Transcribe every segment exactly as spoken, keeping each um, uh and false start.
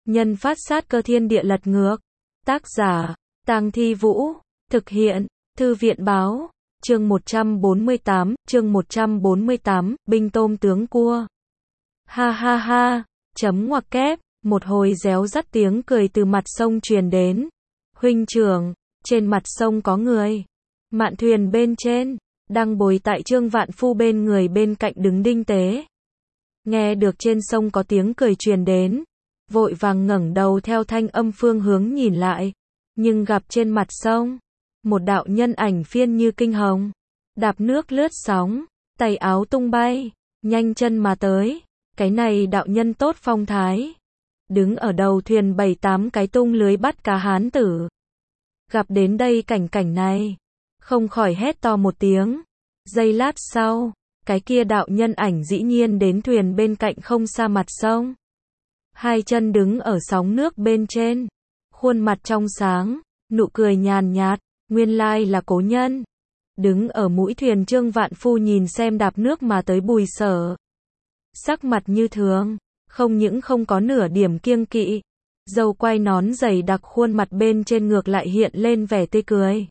Nhân phát sát cơ thiên địa lật ngược. Tác giả, Tang Thi Vũ. Thực hiện, Thư viện báo. Chương một trăm bốn mươi tám, chương một trăm bốn mươi tám, binh tôm tướng cua. Ha ha ha, chấm ngoặc kép, một hồi réo rắt tiếng cười từ mặt sông truyền đến. Huynh trưởng, trên mặt sông có người. Mạn thuyền bên trên, đang bồi tại Trương Vạn Phu bên người bên cạnh đứng Đinh Tế. Nghe được trên sông có tiếng cười truyền đến, vội vàng ngẩng đầu theo thanh âm phương hướng nhìn lại, nhưng gặp trên mặt sông, một đạo nhân ảnh phiên như kinh hồng, đạp nước lướt sóng, tay áo tung bay, nhanh chân mà tới. Cái này đạo nhân tốt phong thái, đứng ở đầu thuyền bảy tám cái tung lưới bắt cá hán tử. Gặp đến đây cảnh cảnh này, không khỏi hét to một tiếng. Giây lát sau, cái kia đạo nhân ảnh dĩ nhiên đến thuyền bên cạnh không xa mặt sông. Hai chân đứng ở sóng nước bên trên, khuôn mặt trong sáng, nụ cười nhàn nhạt, nguyên lai là Cố Nhân. Đứng ở mũi thuyền Trương Vạn Phu nhìn xem đạp nước mà tới Bùi Sở. Sắc mặt như thường, không những không có nửa điểm kiêng kỵ, râu quai nón dày đặc khuôn mặt bên trên ngược lại hiện lên vẻ tươi cười.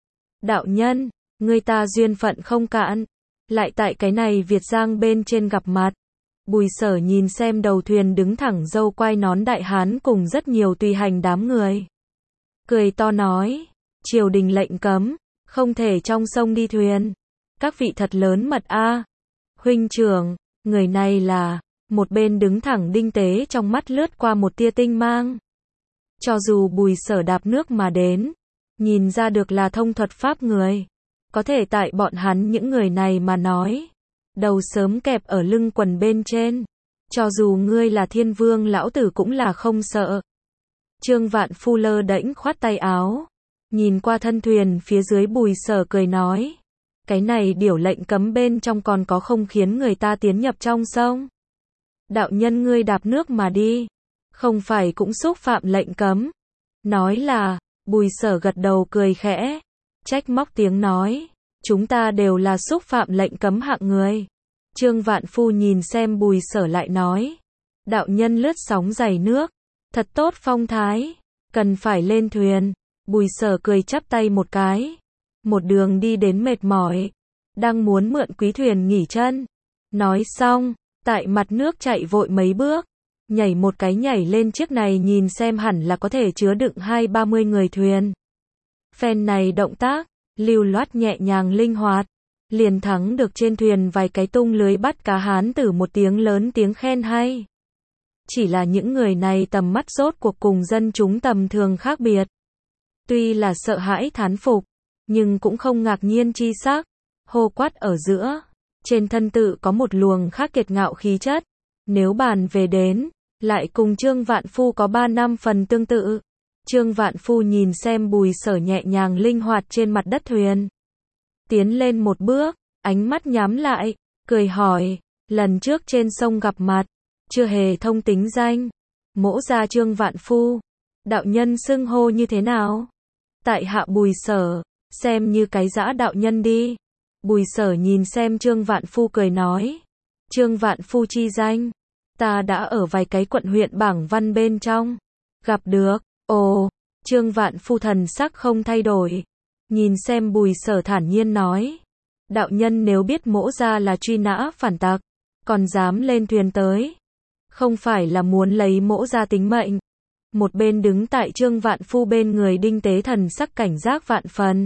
Đạo nhân, người ta duyên phận không cạn, lại tại cái này Việt Giang bên trên gặp mặt. Bùi Sở nhìn xem đầu thuyền đứng thẳng râu quai nón đại hán cùng rất nhiều tùy hành đám người. Cười to nói, triều đình lệnh cấm, không thể trong sông đi thuyền. Các vị thật lớn mật a. Huynh trưởng, người này là, một bên đứng thẳng Đinh Tế trong mắt lướt qua một tia tinh mang. Cho dù Bùi Sở đạp nước mà đến, nhìn ra được là thông thuật pháp người, có thể tại bọn hắn những người này mà nói, đầu sớm kẹp ở lưng quần bên trên, cho dù ngươi là thiên vương lão tử cũng là không sợ. Trương Vạn Phu lơ đễnh khoát tay áo, nhìn qua thân thuyền phía dưới Bùi Sở cười nói, cái này điều lệnh cấm bên trong còn có không khiến người ta tiến nhập trong sông. Đạo nhân ngươi đạp nước mà đi, không phải cũng xúc phạm lệnh cấm. Nói là, Bùi Sở gật đầu cười khẽ, trách móc tiếng nói, chúng ta đều là xúc phạm lệnh cấm hạng người. Trương Vạn Phu nhìn xem Bùi Sở lại nói, đạo nhân lướt sóng dày nước, thật tốt phong thái, cần phải lên thuyền. Bùi Sở cười chắp tay một cái, một đường đi đến mệt mỏi, đang muốn mượn quý thuyền nghỉ chân. Nói xong, tại mặt nước chạy vội mấy bước, nhảy một cái nhảy lên chiếc này nhìn xem hẳn là có thể chứa đựng hai ba mươi người thuyền. Phen này động tác, lưu loát nhẹ nhàng linh hoạt, liền thắng được trên thuyền vài cái tung lưới bắt cá hán tử một tiếng lớn tiếng khen hay. Chỉ là những người này tầm mắt rốt cuộc cùng dân chúng tầm thường khác biệt. Tuy là sợ hãi thán phục, nhưng cũng không ngạc nhiên chi sắc, hô quát ở giữa. Trên thân tự có một luồng khác kiệt ngạo khí chất, nếu bàn về đến, lại cùng Trương Vạn Phu có ba năm phần tương tự. Trương Vạn Phu nhìn xem Bùi Sở nhẹ nhàng linh hoạt trên mặt đất thuyền. Tiến lên một bước, ánh mắt nhắm lại, cười hỏi, lần trước trên sông gặp mặt, chưa hề thông tính danh. Mỗ gia Trương Vạn Phu, đạo nhân xưng hô như thế nào? Tại hạ Bùi Sở, xem như cái dã đạo nhân đi. Bùi Sở nhìn xem Trương Vạn Phu cười nói, Trương Vạn Phu chi danh, ta đã ở vài cái quận huyện bảng văn bên trong, gặp được. Ồ, Trương Vạn Phu thần sắc không thay đổi, nhìn xem Bùi Sở thản nhiên nói, đạo nhân nếu biết mỗ gia là truy nã phản tặc, còn dám lên thuyền tới, không phải là muốn lấy mỗ gia tính mệnh. Một bên đứng tại Trương Vạn Phu bên người Đinh Tế thần sắc cảnh giác vạn phần.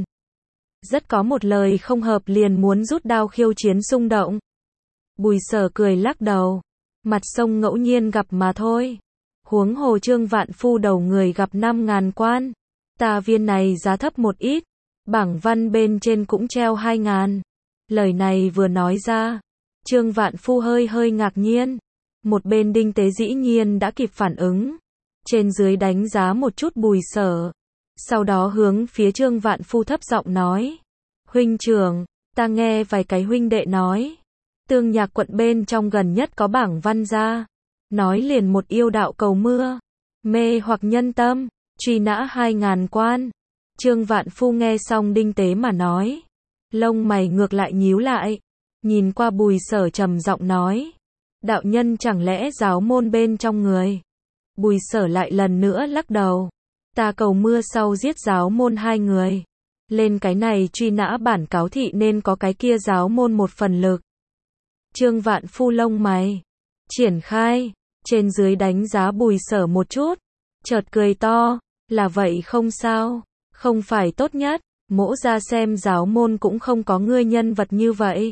Rất có một lời không hợp liền muốn rút đao khiêu chiến xung động. Bùi Sở cười lắc đầu, mặt sông ngẫu nhiên gặp mà thôi. Huống hồ Trương Vạn Phu đầu người gặp năm ngàn quan, ta viên này giá thấp một ít, bảng văn bên trên cũng treo hai ngàn. Lời này vừa nói ra, Trương Vạn Phu hơi hơi ngạc nhiên. Một bên Đinh Tế dĩ nhiên đã kịp phản ứng, trên dưới đánh giá một chút Bùi Sở, sau đó hướng phía Trương Vạn Phu thấp giọng nói, huynh trưởng, ta nghe vài cái huynh đệ nói, Tương Nhạc quận bên trong gần nhất có bảng văn ra, nói liền một yêu đạo cầu mưa, mê hoặc nhân tâm, truy nã hai ngàn quan. Trương Vạn Phu nghe xong Đinh Tế mà nói, lông mày ngược lại nhíu lại, nhìn qua Bùi Sở trầm giọng nói, đạo nhân chẳng lẽ giáo môn bên trong người, Bùi Sở lại lần nữa lắc đầu. Ta cầu mưa sau giết giáo môn hai người. Lên cái này truy nã bản cáo thị nên có cái kia giáo môn một phần lực. Trương Vạn Phu lông mày triển khai, trên dưới đánh giá Bùi Sở một chút, chợt cười to, là vậy không sao, không phải tốt nhất, mỗ ra xem giáo môn cũng không có ngươi nhân vật như vậy.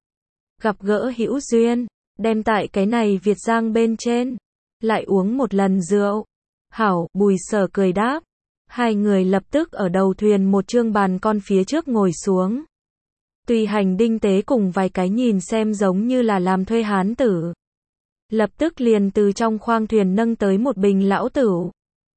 Gặp gỡ hữu duyên, đem tại cái này Việt Giang bên trên, lại uống một lần rượu. Hảo, Bùi Sở cười đáp. Hai người lập tức ở đầu thuyền một trương bàn con phía trước ngồi xuống. Tùy Hành Đinh Tế cùng vài cái nhìn xem giống như là làm thuê hán tử. Lập tức liền từ trong khoang thuyền nâng tới một bình lão tửu.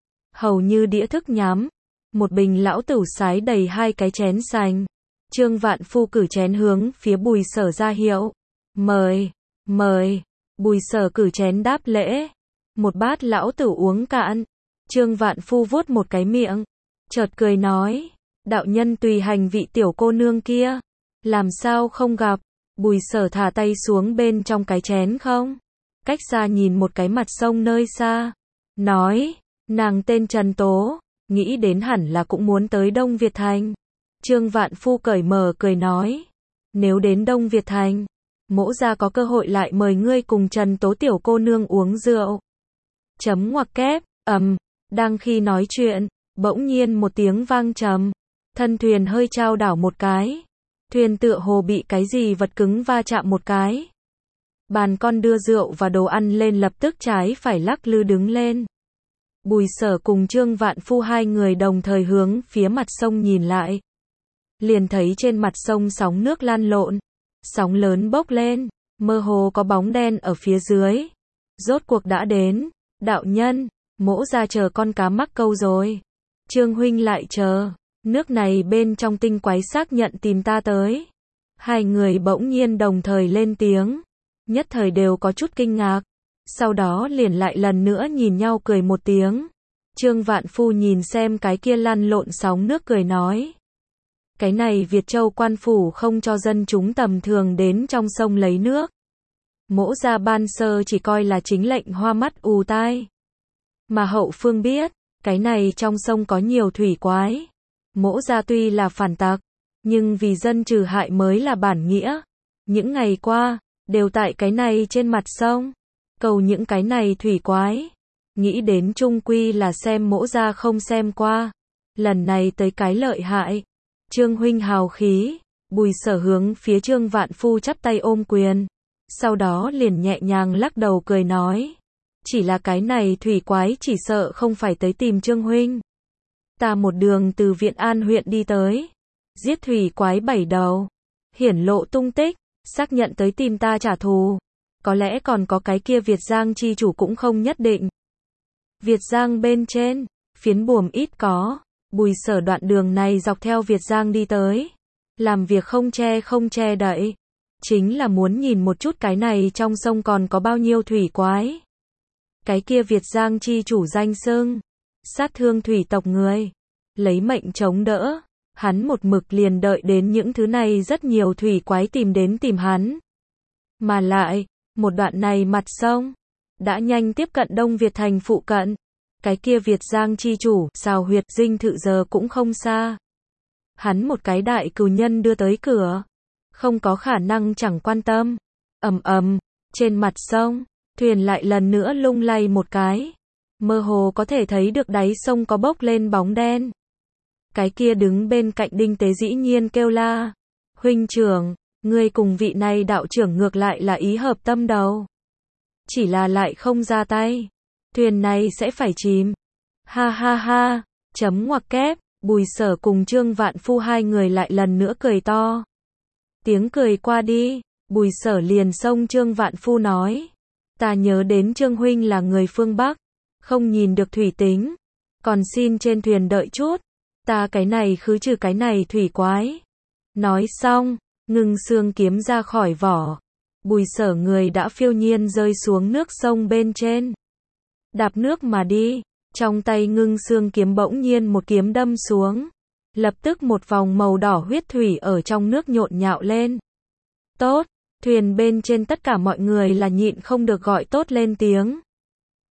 Hầu như đĩa thức nhắm. Một bình lão tửu sái đầy hai cái chén sành. Trương Vạn Phu cử chén hướng phía Bùi Sở ra hiệu. Mời, mời. Bùi Sở cử chén đáp lễ. Một bát lão tửu uống cạn. Trương Vạn Phu vuốt một cái miệng. Chợt cười nói. Đạo nhân Tùy Hành vị tiểu cô nương kia. Làm sao không gặp. Bùi Sở thả tay xuống bên trong cái chén không. Cách xa nhìn một cái mặt sông nơi xa. Nói. Nàng tên Trần Tố. Nghĩ đến hẳn là cũng muốn tới Đông Việt Thành. Trương Vạn Phu cởi mở cười nói. Nếu đến Đông Việt Thành, mỗ ra có cơ hội lại mời ngươi cùng Trần Tố tiểu cô nương uống rượu. Chấm ngoặc kép, ầm, đang khi nói chuyện, bỗng nhiên một tiếng vang trầm. Thân thuyền hơi chao đảo một cái. Thuyền tựa hồ bị cái gì vật cứng va chạm một cái. Bàn con đưa rượu và đồ ăn lên lập tức trái phải lắc lư đứng lên. Bùi Sở cùng Trương Vạn Phu hai người đồng thời hướng phía mặt sông nhìn lại. Liền thấy trên mặt sông sóng nước lan lộn. Sóng lớn bốc lên, mơ hồ có bóng đen ở phía dưới. Rốt cuộc đã đến. Đạo nhân, mỗ ra chờ con cá mắc câu rồi. Trương huynh lại chờ. Nước này bên trong tinh quái xác nhận tìm ta tới. Hai người bỗng nhiên đồng thời lên tiếng. Nhất thời đều có chút kinh ngạc. Sau đó liền lại lần nữa nhìn nhau cười một tiếng. Trương Vạn Phu nhìn xem cái kia lăn lộn sóng nước cười nói. Cái này Việt Châu quan phủ không cho dân chúng tầm thường đến trong sông lấy nước. Mỗ ra ban sơ chỉ coi là chính lệnh hoa mắt ù tai. Mà hậu phương biết, cái này trong sông có nhiều thủy quái. Mỗ ra tuy là phản tặc, nhưng vì dân trừ hại mới là bản nghĩa. Những ngày qua, đều tại cái này trên mặt sông. Cầu những cái này thủy quái. Nghĩ đến trung quy là xem mỗ ra không xem qua. Lần này tới cái lợi hại. Trương huynh hào khí. Bùi Sở hướng phía Trương Vạn Phu chắp tay ôm quyền. Sau đó liền nhẹ nhàng lắc đầu cười nói. Chỉ là cái này thủy quái chỉ sợ không phải tới tìm Trương huynh. Ta một đường từ Viện An huyện đi tới. Giết thủy quái bảy đầu. Hiển lộ tung tích. Xác nhận tới tìm ta trả thù. Có lẽ còn có cái kia Việt Giang chi chủ cũng không nhất định. Việt Giang bên trên, phiến buồm ít có. Bùi Sở đoạn đường này dọc theo Việt Giang đi tới. Làm việc không che không che đậy. Chính là muốn nhìn một chút cái này trong sông còn có bao nhiêu thủy quái. Cái kia Việt Giang chi chủ danh xưng. Sát thương thủy tộc người. Lấy mệnh chống đỡ. Hắn một mực liền đợi đến những thứ này rất nhiều thủy quái tìm đến tìm hắn. Mà lại, một đoạn này mặt sông. Đã nhanh tiếp cận Đông Việt Thành phụ cận. Cái kia Việt Giang chi chủ, xào huyệt dinh thự giờ cũng không xa. Hắn một cái đại cừu nhân đưa tới cửa. Không có khả năng chẳng quan tâm. Ầm ầm, trên mặt sông, thuyền lại lần nữa lung lay một cái. Mơ hồ có thể thấy được đáy sông có bốc lên bóng đen. Cái kia đứng bên cạnh Đinh Tế dĩ nhiên kêu la. Huynh trưởng, ngươi cùng vị này đạo trưởng ngược lại là ý hợp tâm đầu. Chỉ là lại không ra tay. Thuyền này sẽ phải chìm. Ha ha ha, chấm ngoặc kép, Bùi Sở cùng Trương Vạn Phu hai người lại lần nữa cười to. Tiếng cười qua đi, Bùi Sở liền xông Trương Vạn Phu nói. Ta nhớ đến Trương huynh là người phương Bắc. Không nhìn được thủy tính. Còn xin trên thuyền đợi chút. Ta cái này khứ trừ cái này thủy quái. Nói xong, ngưng xương kiếm ra khỏi vỏ. Bùi Sở người đã phiêu nhiên rơi xuống nước sông bên trên. Đạp nước mà đi. Trong tay ngưng xương kiếm bỗng nhiên một kiếm đâm xuống. Lập tức một vòng màu đỏ huyết thủy ở trong nước nhộn nhạo lên. Tốt, thuyền bên trên tất cả mọi người là nhịn không được gọi tốt lên tiếng.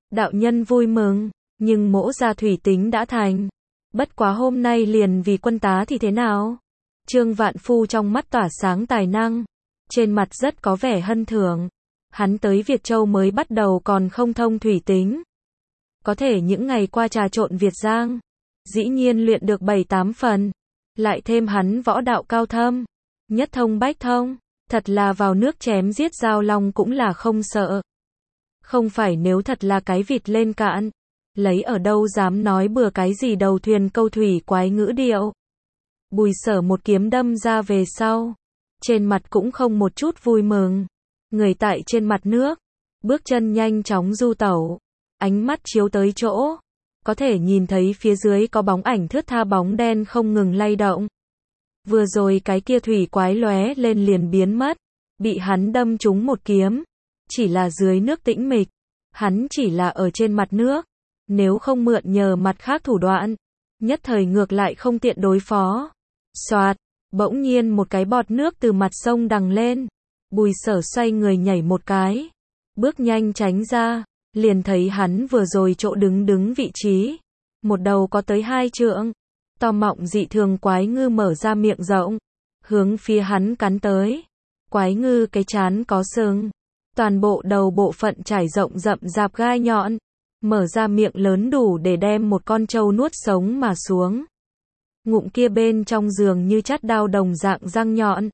Đạo nhân vui mừng, nhưng mỗ gia thủy tính đã thành. Bất quá hôm nay liền vì quân tá thì thế nào? Trương Vạn Phu trong mắt tỏa sáng tài năng, trên mặt rất có vẻ hân thưởng. Hắn tới Việt Châu mới bắt đầu còn không thông thủy tính. Có thể những ngày qua trà trộn Việt Giang, dĩ nhiên luyện được bảy tám phần. Lại thêm hắn võ đạo cao thâm, nhất thông bách thông, thật là vào nước chém giết giao long cũng là không sợ. Không phải nếu thật là cái vịt lên cạn, lấy ở đâu dám nói bừa cái gì đầu thuyền câu thủy quái ngữ điệu. Bùi Sở một kiếm đâm ra về sau, trên mặt cũng không một chút vui mừng. Người tại trên mặt nước, bước chân nhanh chóng du tẩu, ánh mắt chiếu tới chỗ, có thể nhìn thấy phía dưới có bóng ảnh thướt tha bóng đen không ngừng lay động. Vừa rồi cái kia thủy quái lóe lên liền biến mất, bị hắn đâm trúng một kiếm, chỉ là dưới nước tĩnh mịch, hắn chỉ là ở trên mặt nước, nếu không mượn nhờ mặt khác thủ đoạn, nhất thời ngược lại không tiện đối phó. Xoạt, bỗng nhiên một cái bọt nước từ mặt sông đằng lên, Bùi Sở xoay người nhảy một cái, bước nhanh tránh ra, liền thấy hắn vừa rồi chỗ đứng đứng vị trí, một đầu có tới hai trượng, to mọng dị thường quái ngư mở ra miệng rộng, hướng phía hắn cắn tới. Quái ngư cái trán có sừng, toàn bộ đầu bộ phận trải rộng rậm rạp gai nhọn, mở ra miệng lớn đủ để đem một con trâu nuốt sống mà xuống. Ngụm kia bên trong giường như chát đao đồng dạng răng nhọn.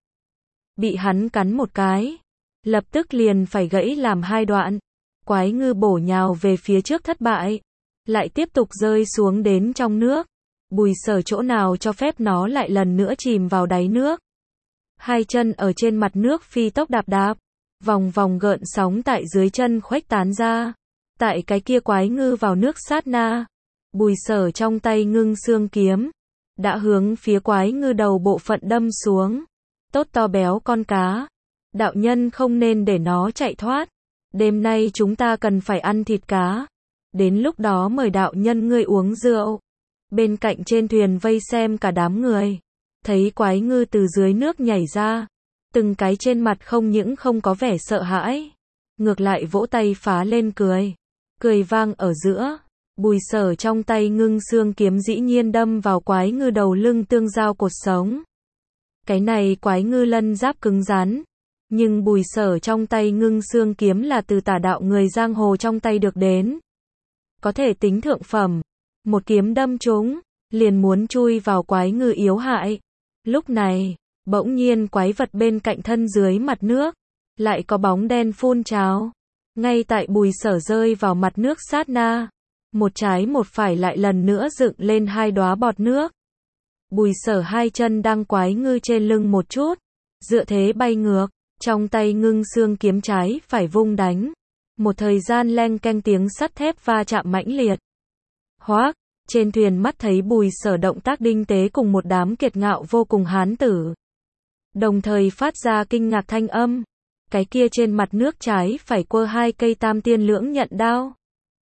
Bị hắn cắn một cái, lập tức liền phải gãy làm hai đoạn. Quái ngư bổ nhào về phía trước thất bại, lại tiếp tục rơi xuống đến trong nước. Bùi Sở chỗ nào cho phép nó lại lần nữa chìm vào đáy nước. Hai chân ở trên mặt nước phi tốc đạp đạp, vòng vòng gợn sóng tại dưới chân khuếch tán ra. Tại cái kia quái ngư vào nước sát na, Bùi Sở trong tay ngưng xương kiếm, đã hướng phía quái ngư đầu bộ phận đâm xuống. Tốt to béo con cá, đạo nhân không nên để nó chạy thoát. Đêm nay chúng ta cần phải ăn thịt cá. Đến lúc đó mời đạo nhân ngươi uống rượu. Bên cạnh trên thuyền vây xem cả đám người, thấy quái ngư từ dưới nước nhảy ra, từng cái trên mặt không những không có vẻ sợ hãi, ngược lại vỗ tay phá lên cười. Cười vang ở giữa, Bùi Sở trong tay ngưng xương kiếm dĩ nhiên đâm vào quái ngư đầu lưng tương giao cột sống. Cái này quái ngư lân giáp cứng rắn, nhưng Bùi Sở trong tay ngưng xương kiếm là từ tả đạo người giang hồ trong tay được đến. Có thể tính thượng phẩm, một kiếm đâm trúng, liền muốn chui vào quái ngư yếu hại. Lúc này, bỗng nhiên quái vật bên cạnh thân dưới mặt nước, lại có bóng đen phun trào. Ngay tại Bùi Sở rơi vào mặt nước sát na, một trái một phải lại lần nữa dựng lên hai đóa bọt nước. Bùi Sở hai chân đang quái ngư trên lưng một chút, dựa thế bay ngược, trong tay ngưng xương kiếm trái phải vung đánh. Một thời gian leng keng tiếng sắt thép va chạm mãnh liệt. Hoác, trên thuyền mắt thấy Bùi Sở động tác đinh tế cùng một đám kiệt ngạo vô cùng hán tử. Đồng thời phát ra kinh ngạc thanh âm. Cái kia trên mặt nước trái phải quơ hai cây tam tiên lưỡng nhận đao.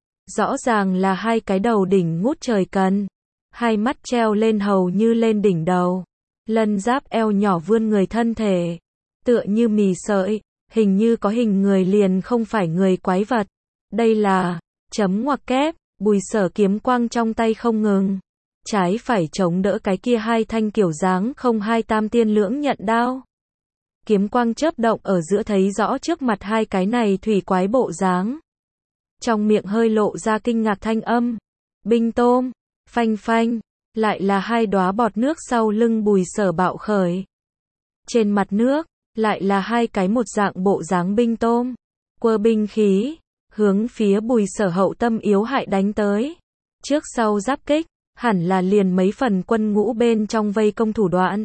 Rõ ràng là hai cái đầu đỉnh ngút trời cần. Hai mắt treo lên hầu như lên đỉnh đầu. Lân giáp eo nhỏ vươn người thân thể. Tựa như mì sợi, hình như có hình người liền không phải người quái vật. Đây là, chấm ngoặc kép, Bùi Sở kiếm quang trong tay không ngừng. Trái phải chống đỡ cái kia hai thanh kiểu dáng không hai tam tiên lưỡng nhận đao. Kiếm quang chớp động ở giữa thấy rõ trước mặt hai cái này thủy quái bộ dáng. Trong miệng hơi lộ ra kinh ngạc thanh âm. Binh tôm, phanh phanh, lại là hai đóa bọt nước sau lưng Bùi Sở bạo khởi. Trên mặt nước, lại là hai cái một dạng bộ dáng binh tôm. Quơ binh khí, hướng phía Bùi Sở hậu tâm yếu hại đánh tới. Trước sau giáp kích, hẳn là liền mấy phần quân ngũ bên trong vây công thủ đoạn.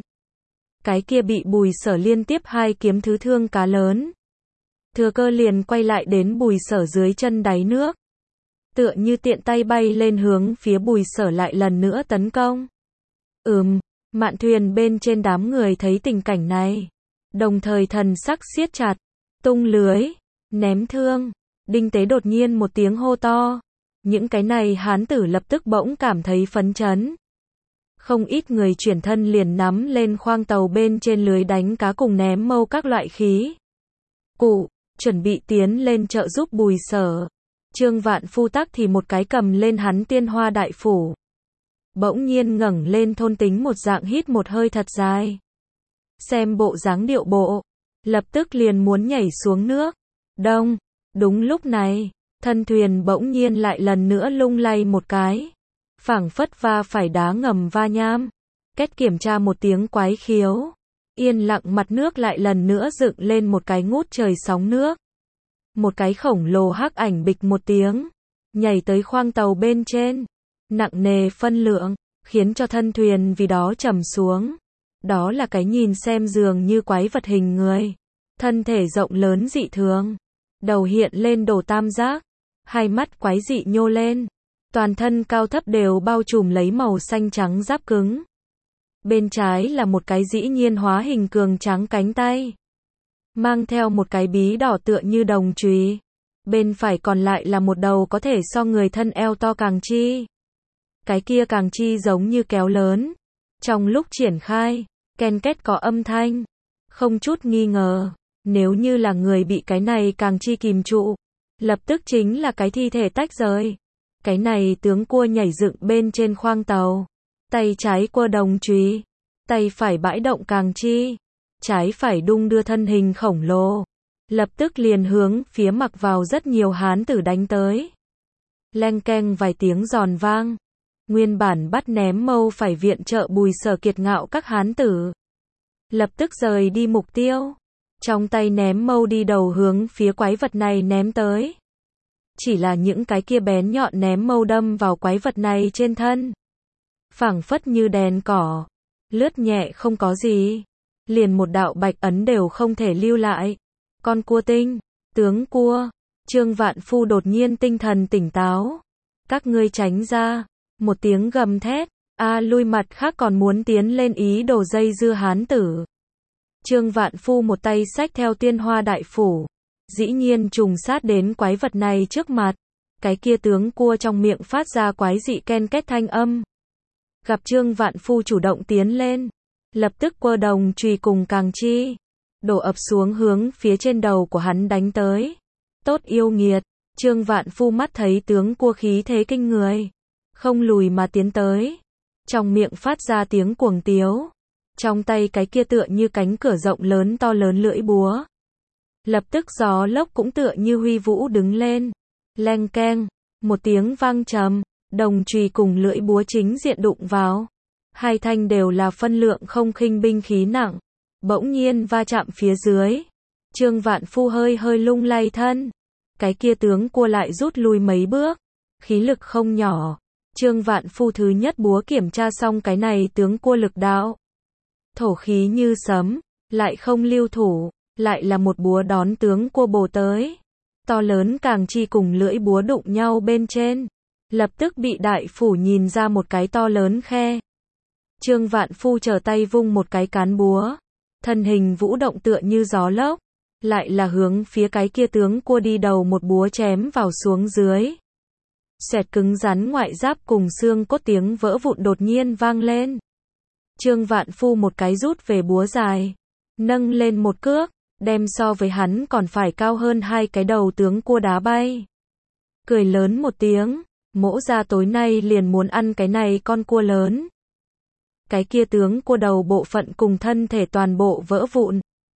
Cái kia bị Bùi Sở liên tiếp hai kiếm thứ thương cá lớn. Thừa cơ liền quay lại đến Bùi Sở dưới chân đáy nước. Tựa như tiện tay bay lên hướng phía Bùi Sở lại lần nữa tấn công. Ừm, mạn thuyền bên trên đám người thấy tình cảnh này. Đồng thời thần sắc siết chặt, tung lưới, ném thương. Đinh tế đột nhiên một tiếng hô to. Những cái này hán tử lập tức bỗng cảm thấy phấn chấn. Không ít người chuyển thân liền nắm lên khoang tàu bên trên lưới đánh cá cùng ném mâu các loại khí cụ, chuẩn bị tiến lên trợ giúp Bùi Sở. Trương Vạn Phu tắc thì một cái cầm lên hắn tiên hoa đại phủ. Bỗng nhiên ngẩng lên thôn tính một dạng hít một hơi thật dài. Xem bộ dáng điệu bộ, lập tức liền muốn nhảy xuống nước. Đông, đúng lúc này, thân thuyền bỗng nhiên lại lần nữa lung lay một cái. Phảng phất va phải đá ngầm va nham. Kết kiểm tra một tiếng quái khiếu. Yên lặng mặt nước lại lần nữa dựng lên một cái ngút trời sóng nước. Một cái khổng lồ hắc ảnh bịch một tiếng, nhảy tới khoang tàu bên trên, nặng nề phân lượng, khiến cho thân thuyền vì đó trầm xuống. Đó là cái nhìn xem dường như quái vật hình người, thân thể rộng lớn dị thường, đầu hiện lên đồ tam giác, hai mắt quái dị nhô lên, toàn thân cao thấp đều bao trùm lấy màu xanh trắng giáp cứng. Bên trái là một cái dĩ nhiên hóa hình cường tráng cánh tay, mang theo một cái bí đỏ tựa như đồng chùy. Bên phải còn lại là một đầu có thể so người thân eo to càng chi. Cái kia càng chi giống như kéo lớn. Trong lúc triển khai, ken két có âm thanh. Không chút nghi ngờ, nếu như là người bị cái này càng chi kìm trụ, lập tức chính là cái thi thể tách rời. Cái này tướng cua nhảy dựng bên trên khoang tàu. Tay trái quơ đồng chùy, tay phải bãi động càng chi. Trái phải đung đưa thân hình khổng lồ, lập tức liền hướng phía mặc vào rất nhiều hán tử đánh tới. Leng keng vài tiếng giòn vang, nguyên bản bắt ném mâu phải viện trợ Bùi Sở kiệt ngạo các hán tử, lập tức rời đi mục tiêu, trong tay ném mâu đi đầu hướng phía quái vật này ném tới. Chỉ là những cái kia bén nhọn ném mâu đâm vào quái vật này trên thân, phảng phất như đèn cỏ, lướt nhẹ không có gì. Liền một đạo bạch ấn đều không thể lưu lại. Con cua tinh, tướng cua, Trương Vạn Phu đột nhiên tinh thần tỉnh táo. Các ngươi tránh ra, một tiếng gầm thét, a lui mặt khác còn muốn tiến lên ý đồ dây dưa hán tử. Trương Vạn Phu một tay xách theo tiên hoa đại phủ, dĩ nhiên trùng sát đến quái vật này trước mặt. Cái kia tướng cua trong miệng phát ra quái dị ken két thanh âm. Gặp Trương Vạn Phu chủ động tiến lên, lập tức quơ đồng chùy cùng càng chi, đổ ập xuống hướng phía trên đầu của hắn đánh tới. Tốt yêu nghiệt, Trương Vạn Phu mắt thấy tướng cua khí thế kinh người, không lùi mà tiến tới, trong miệng phát ra tiếng cuồng tiếu, trong tay cái kia tựa như cánh cửa rộng lớn to lớn lưỡi búa. Lập tức gió lốc cũng tựa như huy vũ đứng lên, leng keng, một tiếng vang trầm, đồng chùy cùng lưỡi búa chính diện đụng vào. Hai thanh đều là phân lượng không khinh binh khí nặng, bỗng nhiên va chạm phía dưới. Trương Vạn Phu hơi hơi lung lay thân, cái kia tướng cua lại rút lui mấy bước, khí lực không nhỏ. Trương Vạn Phu thứ nhất búa kiểm tra xong cái này tướng cua lực đạo, thổ khí như sấm, lại không lưu thủ, lại là một búa đón tướng cua bổ tới. To lớn càng chi cùng lưỡi búa đụng nhau bên trên, lập tức bị đại phủ nhìn ra một cái to lớn khe. Trương Vạn Phu trở tay vung một cái cán búa, thân hình vũ động tựa như gió lốc, lại là hướng phía cái kia tướng cua đi đầu một búa chém vào xuống dưới. Xoẹt cứng rắn ngoại giáp cùng xương cốt tiếng vỡ vụn đột nhiên vang lên. Trương Vạn Phu một cái rút về búa dài, nâng lên một cước, đem so với hắn còn phải cao hơn hai cái đầu tướng cua đá bay. Cười lớn một tiếng, mỗ ra tối nay liền muốn ăn cái này con cua lớn. Cái kia tướng cua đầu bộ phận cùng thân thể toàn bộ vỡ vụn,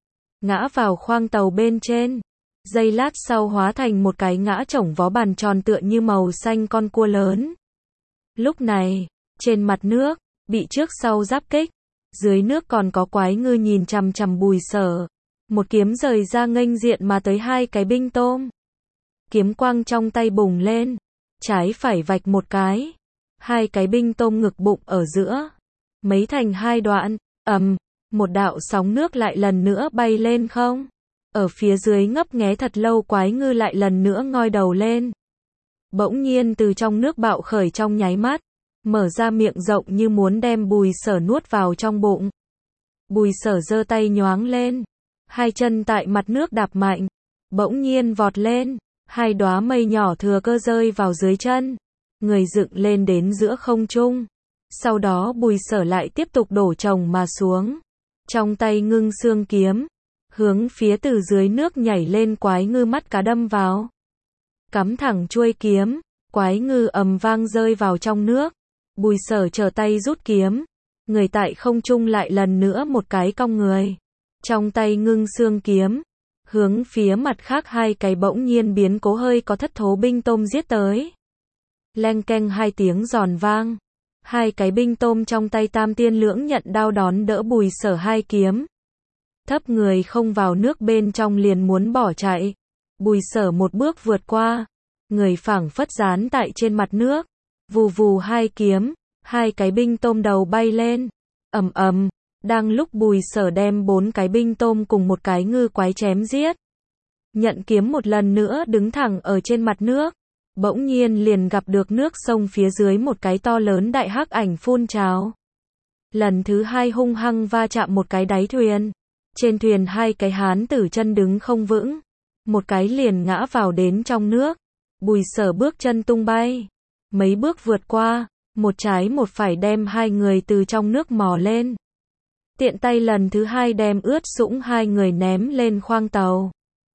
ngã vào khoang tàu bên trên. Giây lát sau hóa thành một cái ngã chổng vó bàn tròn tựa như màu xanh con cua lớn. Lúc này, trên mặt nước, bị trước sau giáp kích, dưới nước còn có quái ngư nhìn chằm chằm Bùi Sở. Một kiếm rời ra nghênh diện mà tới hai cái binh tôm. Kiếm quang trong tay bùng lên, trái phải vạch một cái. Hai cái binh tôm ngực bụng ở giữa, mấy thành hai đoạn, ầm, một đạo sóng nước lại lần nữa bay lên không. Ở phía dưới ngấp nghé thật lâu quái ngư lại lần nữa ngoi đầu lên. Bỗng nhiên từ trong nước bạo khởi trong nháy mắt, mở ra miệng rộng như muốn đem Bùi Sở nuốt vào trong bụng. Bùi Sở giơ tay nhoáng lên, hai chân tại mặt nước đạp mạnh, bỗng nhiên vọt lên, hai đóa mây nhỏ thừa cơ rơi vào dưới chân, người dựng lên đến giữa không trung. Sau đó Bùi Sở lại tiếp tục đổ chồng mà xuống, trong tay ngưng xương kiếm, hướng phía từ dưới nước nhảy lên quái ngư mắt cá đâm vào. cắm thẳng chuôi kiếm, quái ngư ầm vang rơi vào trong nước. Bùi Sở trở tay rút kiếm, người tại không trung lại lần nữa một cái cong người. Trong tay ngưng xương kiếm, hướng phía mặt khác hai cái bỗng nhiên biến cố hơi có thất thố binh tôm giết tới. Leng keng hai tiếng giòn vang, hai cái binh tôm trong tay Tam Tiên Lưỡng Nhận đao đón đỡ Bùi Sở hai kiếm. Thấp người không vào nước bên trong liền muốn bỏ chạy. Bùi Sở một bước vượt qua, người phảng phất dán tại trên mặt nước. Vù vù hai kiếm, hai cái binh tôm đầu bay lên. Ầm ầm, đang lúc Bùi Sở đem bốn cái binh tôm cùng một cái ngư quái chém giết. Nhận kiếm một lần nữa đứng thẳng ở trên mặt nước. Bỗng nhiên liền gặp được nước sông phía dưới một cái to lớn đại hắc ảnh phun trào. Lần thứ hai hung hăng va chạm một cái đáy thuyền. Trên thuyền hai cái hán tử chân đứng không vững. Một cái liền ngã vào đến trong nước. Bùi Sở bước chân tung bay. Mấy bước vượt qua, một trái một phải đem hai người từ trong nước mò lên. Tiện tay lần thứ hai đem ướt sũng hai người ném lên khoang tàu.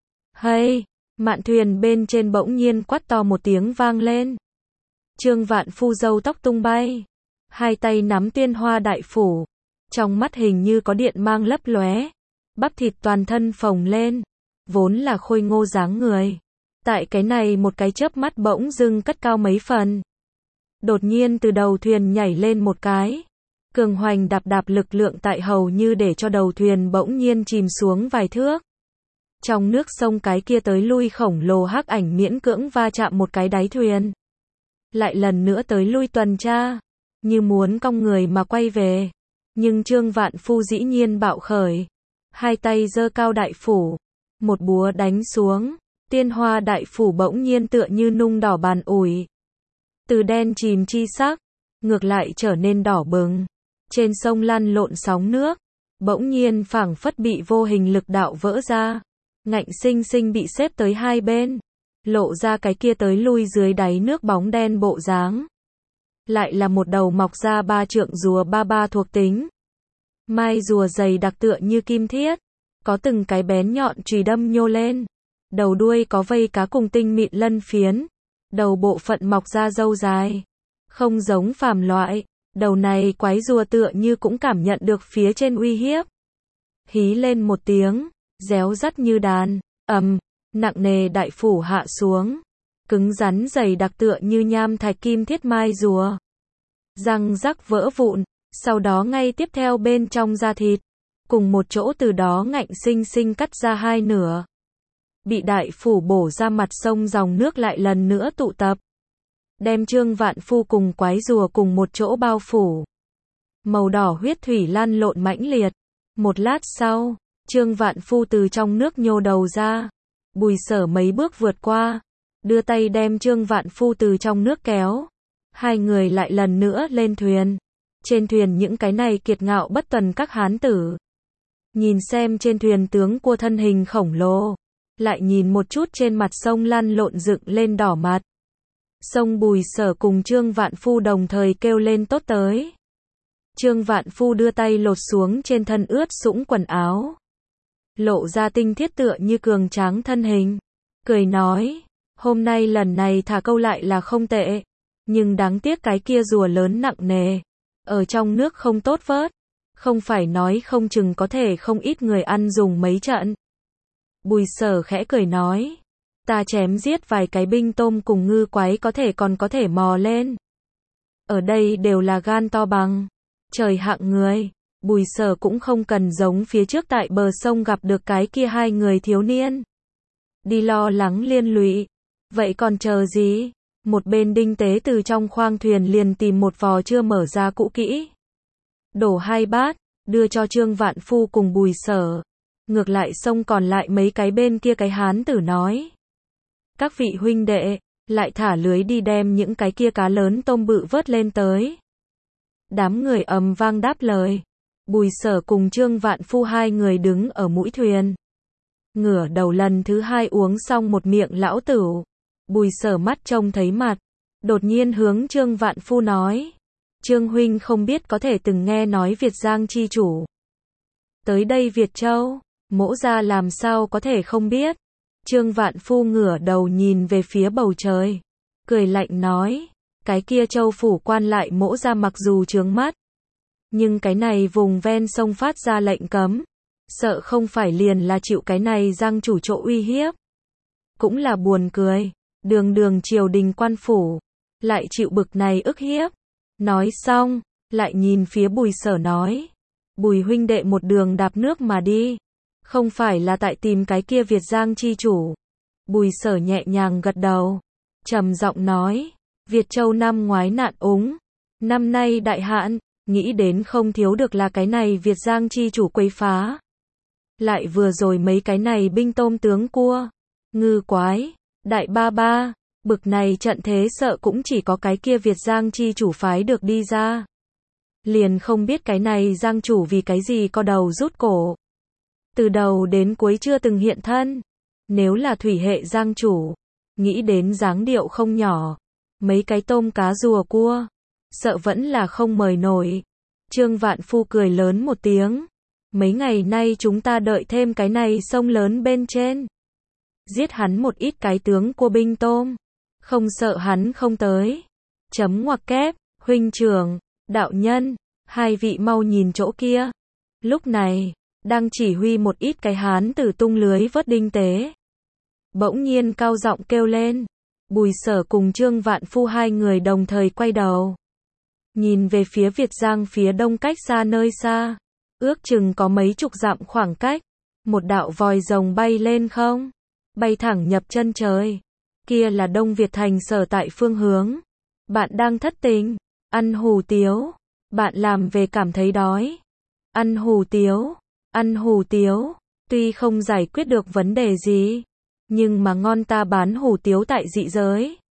Hay! Mạn thuyền bên trên bỗng nhiên quát to một tiếng vang lên. Trương Vạn Phu râu tóc tung bay. Hai tay nắm tiên hoa đại phủ. Trong mắt hình như có điện mang lấp lóe. Bắp thịt toàn thân phồng lên. Vốn là khôi ngô dáng người. Tại cái này một cái chớp mắt bỗng dưng cất cao mấy phần. Đột nhiên từ đầu thuyền nhảy lên một cái. Cường hoành đạp đạp lực lượng tại hầu như để cho đầu thuyền bỗng nhiên chìm xuống vài thước. Trong nước sông cái kia tới lui khổng lồ hắc ảnh miễn cưỡng va chạm một cái đáy thuyền. Lại lần nữa tới lui tuần tra. Như muốn cong người mà quay về. Nhưng Trương Vạn Phu dĩ nhiên bạo khởi. Hai tay giơ cao đại phủ. Một búa đánh xuống. Tiên hoa đại phủ bỗng nhiên tựa như nung đỏ bàn ủi. Từ đen chìm chi sắc, ngược lại trở nên đỏ bừng. Trên sông lăn lộn sóng nước, bỗng nhiên phảng phất bị vô hình lực đạo vỡ ra. Ngạnh sinh sinh bị xếp tới hai bên. Lộ ra cái kia tới lui dưới đáy nước bóng đen bộ dáng. Lại là một đầu mọc ra ba trượng rùa ba ba thuộc tính. Mai rùa dày đặc tựa như kim thiết. Có từng cái bén nhọn chùy đâm nhô lên. Đầu đuôi có vây cá cùng tinh mịn lân phiến. Đầu bộ phận mọc ra râu dài. Không giống phàm loại. Đầu này quái rùa tựa như cũng cảm nhận được phía trên uy hiếp. Hí lên một tiếng. Réo rắt như đàn. Ầm. Nặng nề đại phủ hạ xuống. Cứng rắn dày đặc tựa như nham thạch kim thiết mai rùa. Răng rắc vỡ vụn. Sau đó ngay tiếp theo bên trong da thịt. Cùng một chỗ từ đó ngạnh sinh sinh cắt ra hai nửa. Bị đại phủ bổ ra mặt sông dòng nước lại lần nữa tụ tập. Đem Trương Vạn Phu cùng quái rùa cùng một chỗ bao phủ. Màu đỏ huyết thủy lan lộn mãnh liệt. Một lát sau, Trương Vạn Phu từ trong nước nhô đầu ra. Bùi Sở mấy bước vượt qua. Đưa tay đem Trương Vạn Phu từ trong nước kéo. Hai người lại lần nữa lên thuyền. Trên thuyền những cái này kiệt ngạo bất tuần các hán tử. Nhìn xem trên thuyền tướng cua thân hình khổng lồ. Lại nhìn một chút trên mặt sông lăn lộn dựng lên đỏ mặt. Sông Bùi Sở cùng Trương Vạn Phu đồng thời kêu lên tốt tới. Trương Vạn Phu đưa tay lột xuống trên thân ướt sũng quần áo. Lộ ra tinh thiết tựa như cường tráng thân hình. Cười nói, hôm nay lần này thả câu lại là không tệ. Nhưng đáng tiếc cái kia rùa lớn nặng nề. Ở trong nước không tốt vớt. Không phải nói không chừng có thể không ít người ăn dùng mấy trận. Bùi Sở khẽ cười nói. Ta chém giết vài cái binh tôm cùng ngư quái có thể còn có thể mò lên. Ở đây đều là gan to bằng trời hạng người. Bùi Sở cũng không cần giống phía trước tại bờ sông gặp được cái kia hai người thiếu niên. Đi lo lắng liên lụy. Vậy còn chờ gì? Một bên đinh tế từ trong khoang thuyền liền tìm một vò chưa mở ra cũ kỹ. Đổ hai bát, đưa cho Trương Vạn Phu cùng Bùi Sở. Ngược lại sông còn lại mấy cái bên kia cái hán tử nói. Các vị huynh đệ, lại thả lưới đi đem những cái kia cá lớn tôm bự vớt lên tới. Đám người ầm vang đáp lời. Bùi Sở cùng Trương Vạn Phu hai người đứng ở mũi thuyền. Ngửa đầu lần thứ hai uống xong một miệng lão tửu. Bùi Sở mắt trông thấy mặt. Đột nhiên hướng Trương Vạn Phu nói. Trương huynh không biết có thể từng nghe nói Việt Giang chi chủ. Tới đây Việt Châu, Mỗ gia làm sao có thể không biết. Trương Vạn Phu ngửa đầu nhìn về phía bầu trời, cười lạnh nói, cái kia Châu phủ quan lại mỗ ra mặc dù chướng mắt, nhưng cái này vùng ven sông phát ra lệnh cấm, sợ không phải liền là chịu cái này Giang chủ chỗ uy hiếp. Cũng là buồn cười, đường đường triều đình quan phủ, lại chịu bực này ức hiếp. Nói xong, lại nhìn phía Bùi Sở nói, Bùi huynh đệ một đường đạp nước mà đi, không phải là tại tìm cái kia Việt Giang chi chủ. Bùi Sở nhẹ nhàng gật đầu, trầm giọng nói, Việt Châu năm ngoái nạn úng, năm nay đại hạn, nghĩ đến không thiếu được là cái này Việt Giang chi chủ quấy phá. Lại vừa rồi mấy cái này binh tôm tướng cua, ngư quái, đại ba ba, bực này trận thế sợ cũng chỉ có cái kia Việt Giang chi chủ phái được đi ra. Liền không biết cái này Giang chủ vì cái gì có đầu rút cổ. Từ đầu đến cuối chưa từng hiện thân. Nếu là thủy hệ Giang chủ, nghĩ đến dáng điệu không nhỏ, mấy cái tôm cá rùa cua, sợ vẫn là không mời nổi. Trương Vạn Phu cười lớn một tiếng, mấy ngày nay chúng ta đợi thêm cái này sông lớn bên trên, giết hắn một ít cái tướng cua binh tôm, không sợ hắn không tới. Chấm ngoặc kép, huynh trưởng, đạo nhân, hai vị mau nhìn chỗ kia. Lúc này, đang chỉ huy một ít cái hán tử tung lưới vớt đinh tế. Bỗng nhiên cao giọng kêu lên. Bùi Sở cùng Trương Vạn Phu hai người đồng thời quay đầu, nhìn về phía Việt Giang phía đông cách xa nơi xa, ước chừng có mấy chục dặm khoảng cách, một đạo vòi rồng bay lên không, bay thẳng nhập chân trời. Kia là Đông Việt thành sở tại phương hướng. Bạn đang thất tình, ăn hủ tiếu, bạn làm về cảm thấy đói, ăn hủ tiếu, ăn hủ tiếu, tuy không giải quyết được vấn đề gì, nhưng mà ngon, ta bán hủ tiếu tại dị giới.